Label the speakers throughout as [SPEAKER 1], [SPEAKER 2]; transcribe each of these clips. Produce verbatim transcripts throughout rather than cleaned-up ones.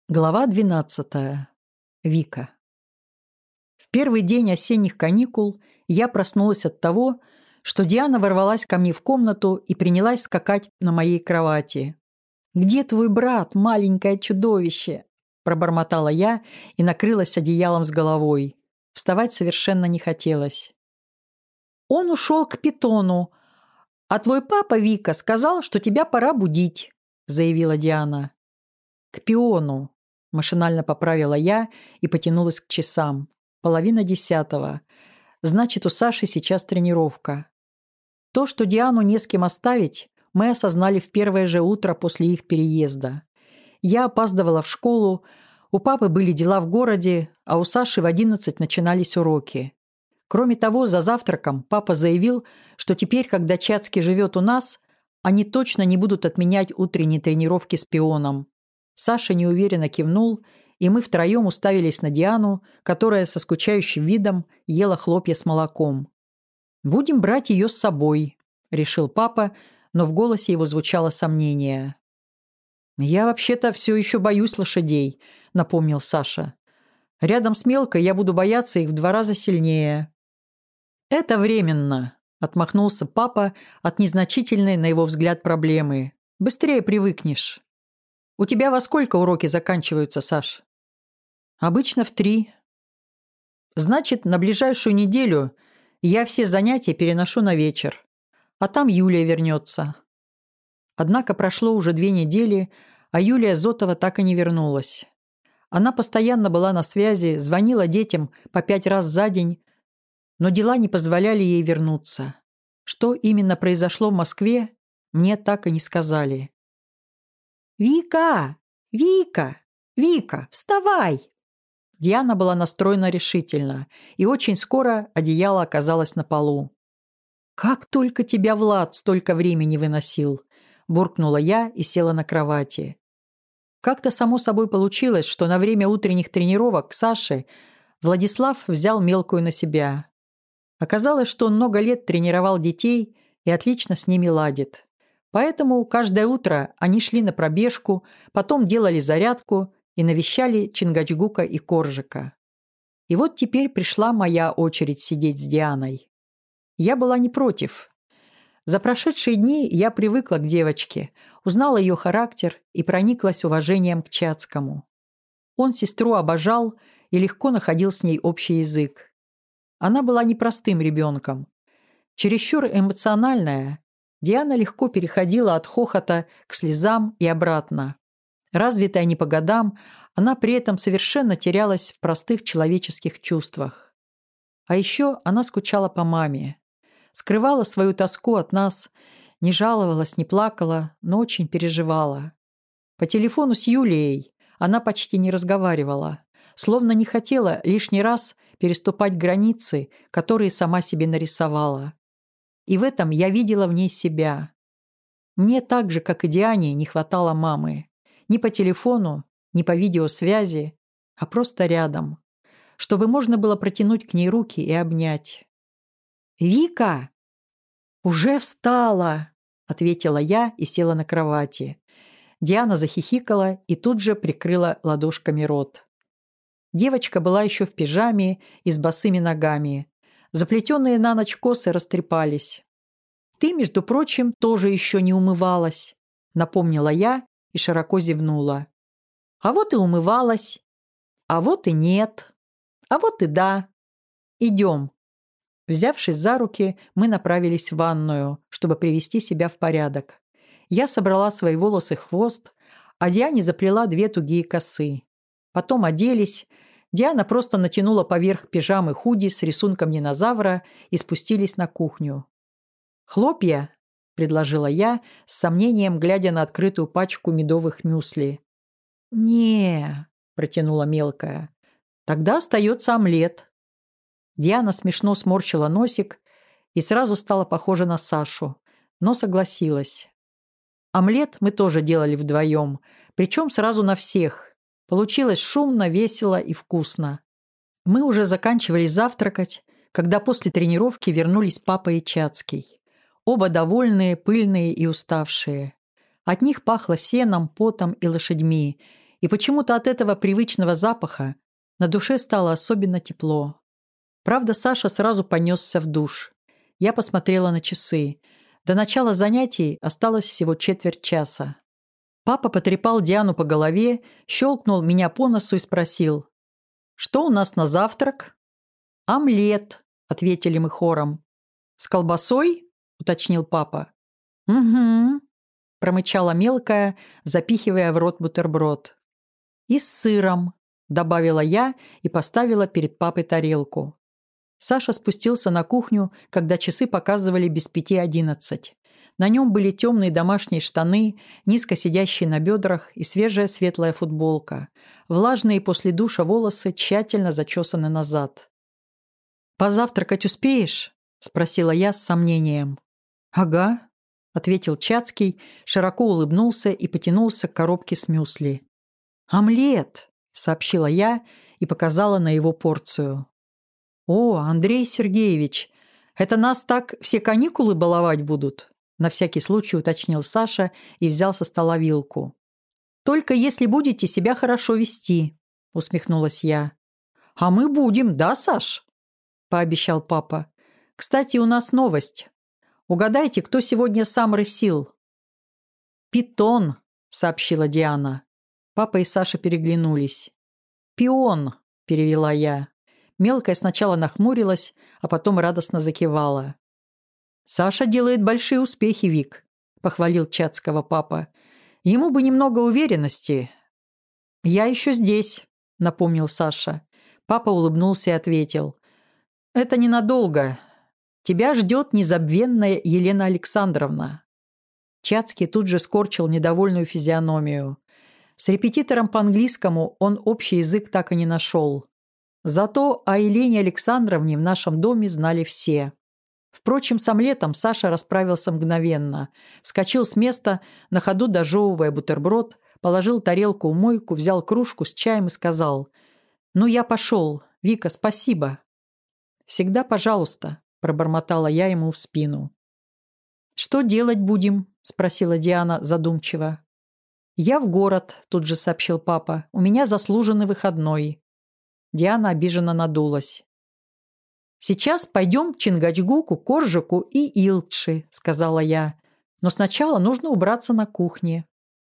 [SPEAKER 1] Глава двенадцатая. Вика. В первый день осенних каникул я проснулась от того, что Диана ворвалась ко мне в комнату и принялась скакать на моей кровати. «Где твой брат, маленькое чудовище?» – пробормотала я и накрылась одеялом с головой. Вставать совершенно не хотелось. «Он ушел к питону, а твой папа, Вика, сказал, что тебя пора будить», – заявила Диана. «К пиону», – машинально поправила я и потянулась к часам. Половина десятого. Значит, у Саши сейчас тренировка. То, что Диану не с кем оставить, мы осознали в первое же утро после их переезда. Я опаздывала в школу, у папы были дела в городе, а у Саши в одиннадцать начинались уроки. Кроме того, за завтраком папа заявил, что теперь, когда Чацкий живет у нас, они точно не будут отменять утренние тренировки с пионом. Саша неуверенно кивнул, и мы втроем уставились на Диану, которая со скучающим видом ела хлопья с молоком. «Будем брать ее с собой», — решил папа, но в голосе его звучало сомнение. «Я вообще-то все еще боюсь лошадей», — напомнил Саша. «Рядом с Мелкой я буду бояться их в два раза сильнее». «Это временно», — отмахнулся папа от незначительной, на его взгляд, проблемы. «Быстрее привыкнешь». «У тебя во сколько уроки заканчиваются, Саш?» «Обычно в три». «Значит, на ближайшую неделю я все занятия переношу на вечер, а там Юлия вернется». Однако прошло уже две недели, а Юлия Зотова так и не вернулась. Она постоянно была на связи, звонила детям по пять раз за день, но дела не позволяли ей вернуться. Что именно произошло в Москве, мне так и не сказали. «Вика! Вика! Вика, вставай!» Диана была настроена решительно, и очень скоро одеяло оказалось на полу. «Как только тебя Влад столько времени выносил!» – буркнула я и села на кровати. Как-то само собой получилось, что на время утренних тренировок к Саше Владислав взял Мелкую на себя. Оказалось, что он много лет тренировал детей и отлично с ними ладит. Поэтому каждое утро они шли на пробежку, потом делали зарядку и навещали Чингачгука и Коржика. И вот теперь пришла моя очередь сидеть с Дианой. Я была не против. За прошедшие дни я привыкла к девочке, узнала ее характер и прониклась уважением к Чацкому. Он сестру обожал и легко находил с ней общий язык. Она была непростым ребенком. Чересчур эмоциональная, Диана легко переходила от хохота к слезам и обратно. Развитая не по годам, она при этом совершенно терялась в простых человеческих чувствах. А еще она скучала по маме. Скрывала свою тоску от нас, не жаловалась, не плакала, но очень переживала. По телефону с Юлией она почти не разговаривала, словно не хотела лишний раз переступать границы, которые сама себе нарисовала. И в этом я видела в ней себя. Мне так же, как и Диане, не хватало мамы. Ни по телефону, ни по видеосвязи, а просто рядом, чтобы можно было протянуть к ней руки и обнять. «Вика!» «Уже встала!» – ответила я и села на кровати. Диана захихикала и тут же прикрыла ладошками рот. Девочка была еще в пижаме и с босыми ногами. Заплетенные на ночь косы растрепались. «Ты, между прочим, тоже еще не умывалась», — напомнила я и широко зевнула. «А вот и умывалась. А вот и нет. А вот и да. Идем». Взявшись за руки, мы направились в ванную, чтобы привести себя в порядок. Я собрала свои волосы в хвост, а Диане заплела две тугие косы. Потом оделись. Диана просто натянула поверх пижамы худи с рисунком динозавра и спустились на кухню. «Хлопья?» – предложила я, с сомнением глядя на открытую пачку медовых мюсли. «Не», – протянула Мелкая. «Тогда остается омлет». Диана смешно сморщила носик и сразу стала похожа на Сашу, но согласилась. Омлет мы тоже делали вдвоем, причем сразу на всех. Получилось шумно, весело и вкусно. Мы уже заканчивали завтракать, когда после тренировки вернулись папа и Чацкий. Оба довольные, пыльные и уставшие. От них пахло сеном, потом и лошадьми, И почему-то от этого привычного запаха на душе стало особенно тепло. Правда, Саша сразу понесся в душ. Я посмотрела на часы. До начала занятий осталось всего четверть часа. Папа потрепал Диану по голове, щелкнул меня по носу и спросил: «Что у нас на завтрак?» «Омлет», — ответили мы хором. «С колбасой?» — уточнил папа. «Угу», — промычала мелкая, запихивая в рот бутерброд. «И с сыром», — добавила я и поставила перед папой тарелку. Саша спустился на кухню, когда часы показывали без пяти одиннадцать. На нем были темные домашние штаны, низко сидящие на бедрах и свежая светлая футболка. Влажные после душа волосы тщательно зачесаны назад. «Позавтракать успеешь?» – спросила я с сомнением. «Ага», – ответил Чацкий, широко улыбнулся и потянулся к коробке с мюсли. «Омлет!» – сообщила я и показала на его порцию. «О, Андрей Сергеевич, это нас так все каникулы баловать будут?» На всякий случай уточнил Саша и взял со стола вилку. «Только если будете себя хорошо вести», — усмехнулась я. «А мы будем, да, Саш?» — пообещал папа. «Кстати, у нас новость. Угадайте, кто сегодня сам рысил?» «Питон», — сообщила Диана. Папа и Саша переглянулись. «Пион», — перевела я. Мелкая сначала нахмурилась, а потом радостно закивала. «Саша делает большие успехи, Вик», — похвалил Чацкого папа. «Ему бы немного уверенности». «Я еще здесь», — напомнил Саша. Папа улыбнулся и ответил. «Это ненадолго. Тебя ждет незабвенная Елена Александровна». Чацкий тут же скорчил недовольную физиономию. С репетитором по английскому он общий язык так и не нашел. Зато о Елене Александровне в нашем доме знали все. Впрочем, с омлетом Саша расправился мгновенно. Вскочил с места, на ходу дожевывая бутерброд, положил тарелку в мойку, взял кружку с чаем и сказал: «Ну, я пошел. Вика, спасибо». «Всегда пожалуйста», – пробормотала я ему в спину. «Что делать будем?» – спросила Диана задумчиво. «Я в город», – тут же сообщил папа. «У меня заслуженный выходной». Диана обиженно надулась. «Сейчас пойдем к Чингачгуку, Коржику и Илтши», — сказала я. «Но сначала нужно убраться на кухне».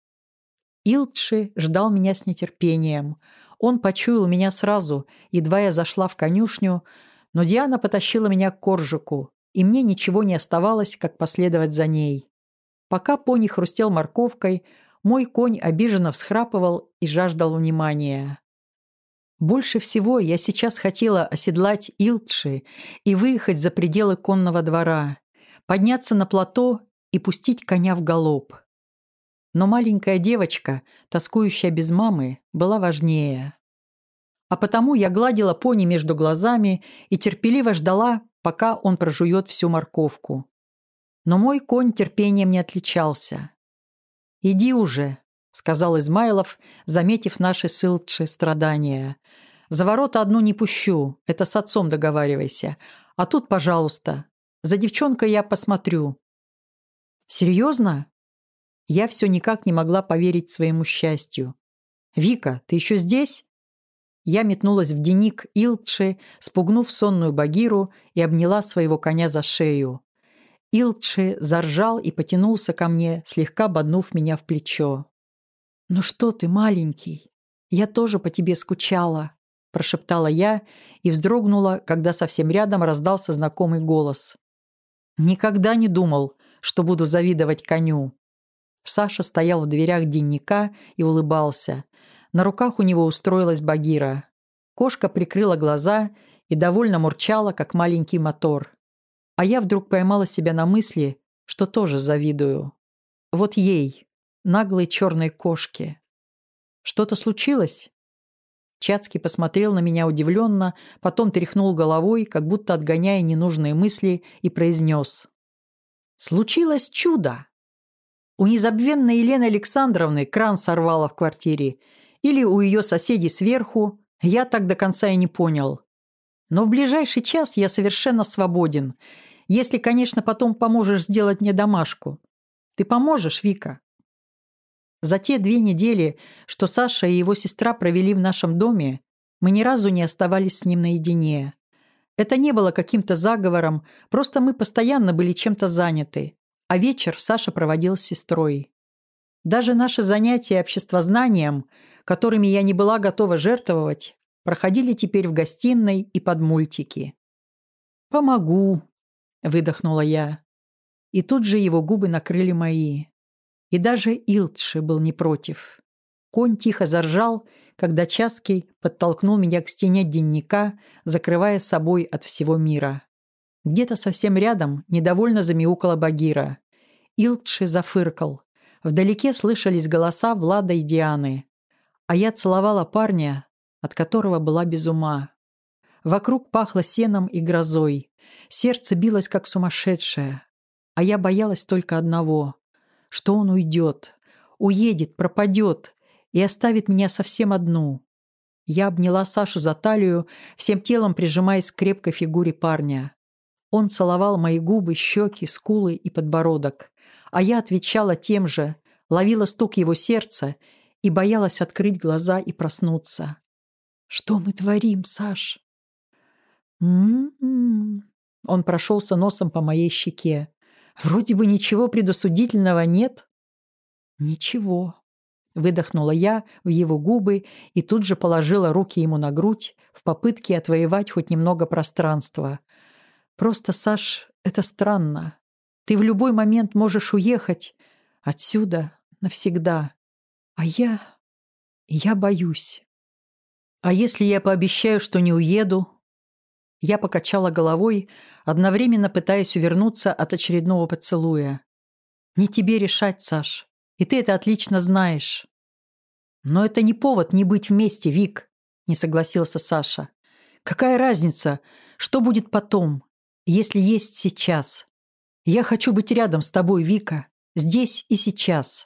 [SPEAKER 1] Илтши ждал меня с нетерпением. Он почуял меня сразу, едва я зашла в конюшню, но Диана потащила меня к Коржику, и мне ничего не оставалось, как последовать за ней. Пока пони хрустел морковкой, мой конь обиженно всхрапывал и жаждал внимания. Больше всего я сейчас хотела оседлать Илтши и выехать за пределы конного двора, подняться на плато и пустить коня в галоп. Но маленькая девочка, тоскующая без мамы, была важнее. А потому я гладила пони между глазами и терпеливо ждала, пока он прожует всю морковку. Но мой конь терпением не отличался. «Иди уже», — сказал Измайлов, заметив наши с Илтши страдания. «За ворота одну не пущу, это с отцом договаривайся. А тут, пожалуйста, за девчонкой я посмотрю». «Серьезно?» Я все никак не могла поверить своему счастью. «Вика, ты еще здесь?» Я метнулась в денник Илтши, спугнув сонную Багиру, и обняла своего коня за шею. Илтши заржал и потянулся ко мне, слегка боднув меня в плечо. «Ну что ты, маленький? Я тоже по тебе скучала», – прошептала я и вздрогнула, когда совсем рядом раздался знакомый голос. «Никогда не думал, что буду завидовать коню». Саша стоял в дверях денника и улыбался. На руках у него устроилась Багира. Кошка прикрыла глаза и довольно мурчала, как маленький мотор. А я вдруг поймала себя на мысли, что тоже завидую. Вот ей, наглой черной кошке. «Что-то случилось?» Чацкий посмотрел на меня удивленно, потом тряхнул головой, как будто отгоняя ненужные мысли, и произнес: «Случилось чудо! У незабвенной Елены Александровны кран сорвало в квартире, или у ее соседей сверху, я так до конца и не понял. Но в ближайший час я совершенно свободен, если, конечно, потом поможешь сделать мне домашку. Ты поможешь, Вика?» За те две недели, что Саша и его сестра провели в нашем доме, мы ни разу не оставались с ним наедине. Это не было каким-то заговором, просто мы постоянно были чем-то заняты, а вечер Саша проводил с сестрой. Даже наши занятия обществознанием, которыми я не была готова жертвовать, проходили теперь в гостиной и под мультики. «Помогу», — выдохнула я. И тут же его губы накрыли мои. И даже Илтши был не против. Конь тихо заржал, когда Чаский подтолкнул меня к стене денника, закрывая собой от всего мира. Где-то совсем рядом недовольно замяукала Багира. Илтши зафыркал. Вдалеке слышались голоса Влада и Дианы. А я целовала парня, от которого была без ума. Вокруг пахло сеном и грозой. Сердце билось, как сумасшедшее. А я боялась только одного, что он уйдет, уедет, пропадет и оставит меня совсем одну. Я обняла Сашу за талию, всем телом прижимаясь к крепкой фигуре парня. Он целовал мои губы, щеки, скулы и подбородок, а я отвечала тем же, ловила стук его сердца и боялась открыть глаза и проснуться. «Что мы творим, Саш?» «М-м-м». Он прошелся носом по моей щеке. «Вроде бы ничего предосудительного нет». «Ничего», — выдохнула я в его губы и тут же положила руки ему на грудь в попытке отвоевать хоть немного пространства. «Просто, Саш, это странно. Ты в любой момент можешь уехать отсюда навсегда. А я... я боюсь. А если я пообещаю, что не уеду?» Я покачала головой, одновременно пытаясь увернуться от очередного поцелуя. «Не тебе решать, Саш, и ты это отлично знаешь». «Но это не повод не быть вместе, Вик», — не согласился Саша. «Какая разница, что будет потом, если есть сейчас? Я хочу быть рядом с тобой, Вика, здесь и сейчас».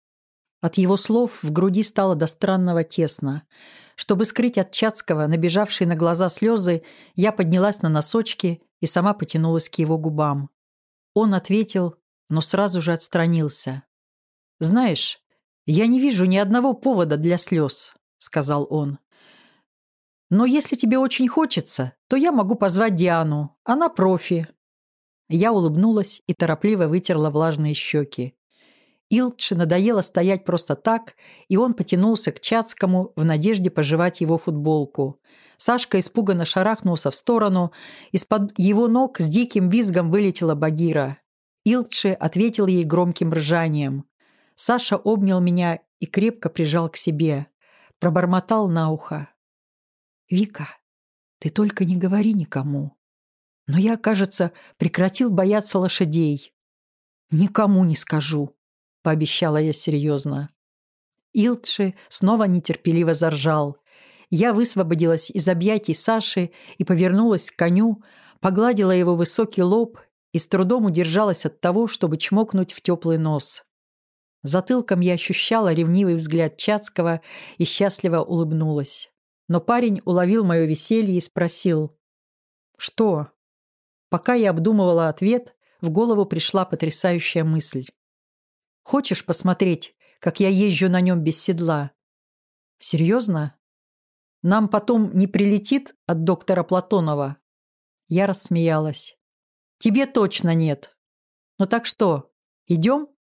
[SPEAKER 1] От его слов в груди стало до странного тесно. Чтобы скрыть от Чацкого набежавшие на глаза слезы, я поднялась на носочки и сама потянулась к его губам. Он ответил, но сразу же отстранился. «Знаешь, я не вижу ни одного повода для слез», — сказал он. «Но если тебе очень хочется, то я могу позвать Диану. Она профи». Я улыбнулась и торопливо вытерла влажные щеки. Илтше надоело стоять просто так, и он потянулся к Чацкому в надежде пожевать его футболку. Сашка испуганно шарахнулся в сторону, из-под его ног с диким визгом вылетела Багира. Илтше ответил ей громким ржанием. Саша обнял меня и крепко прижал к себе. Пробормотал на ухо. «Вика, ты только не говори никому. Но я, кажется, прекратил бояться лошадей». «Никому не скажу», — пообещала я серьезно. Илтши снова нетерпеливо заржал. Я высвободилась из объятий Саши и повернулась к коню, погладила его высокий лоб и с трудом удержалась от того, чтобы чмокнуть в теплый нос. Затылком я ощущала ревнивый взгляд Чацкого и счастливо улыбнулась. Но парень уловил мое веселье и спросил: «Что?» Пока я обдумывала ответ, в голову пришла потрясающая мысль. «Хочешь посмотреть, как я езжу на нем без седла?» «Серьезно? Нам потом не прилетит от доктора Платонова?» Я рассмеялась. «Тебе точно нет. Ну так что, идем?»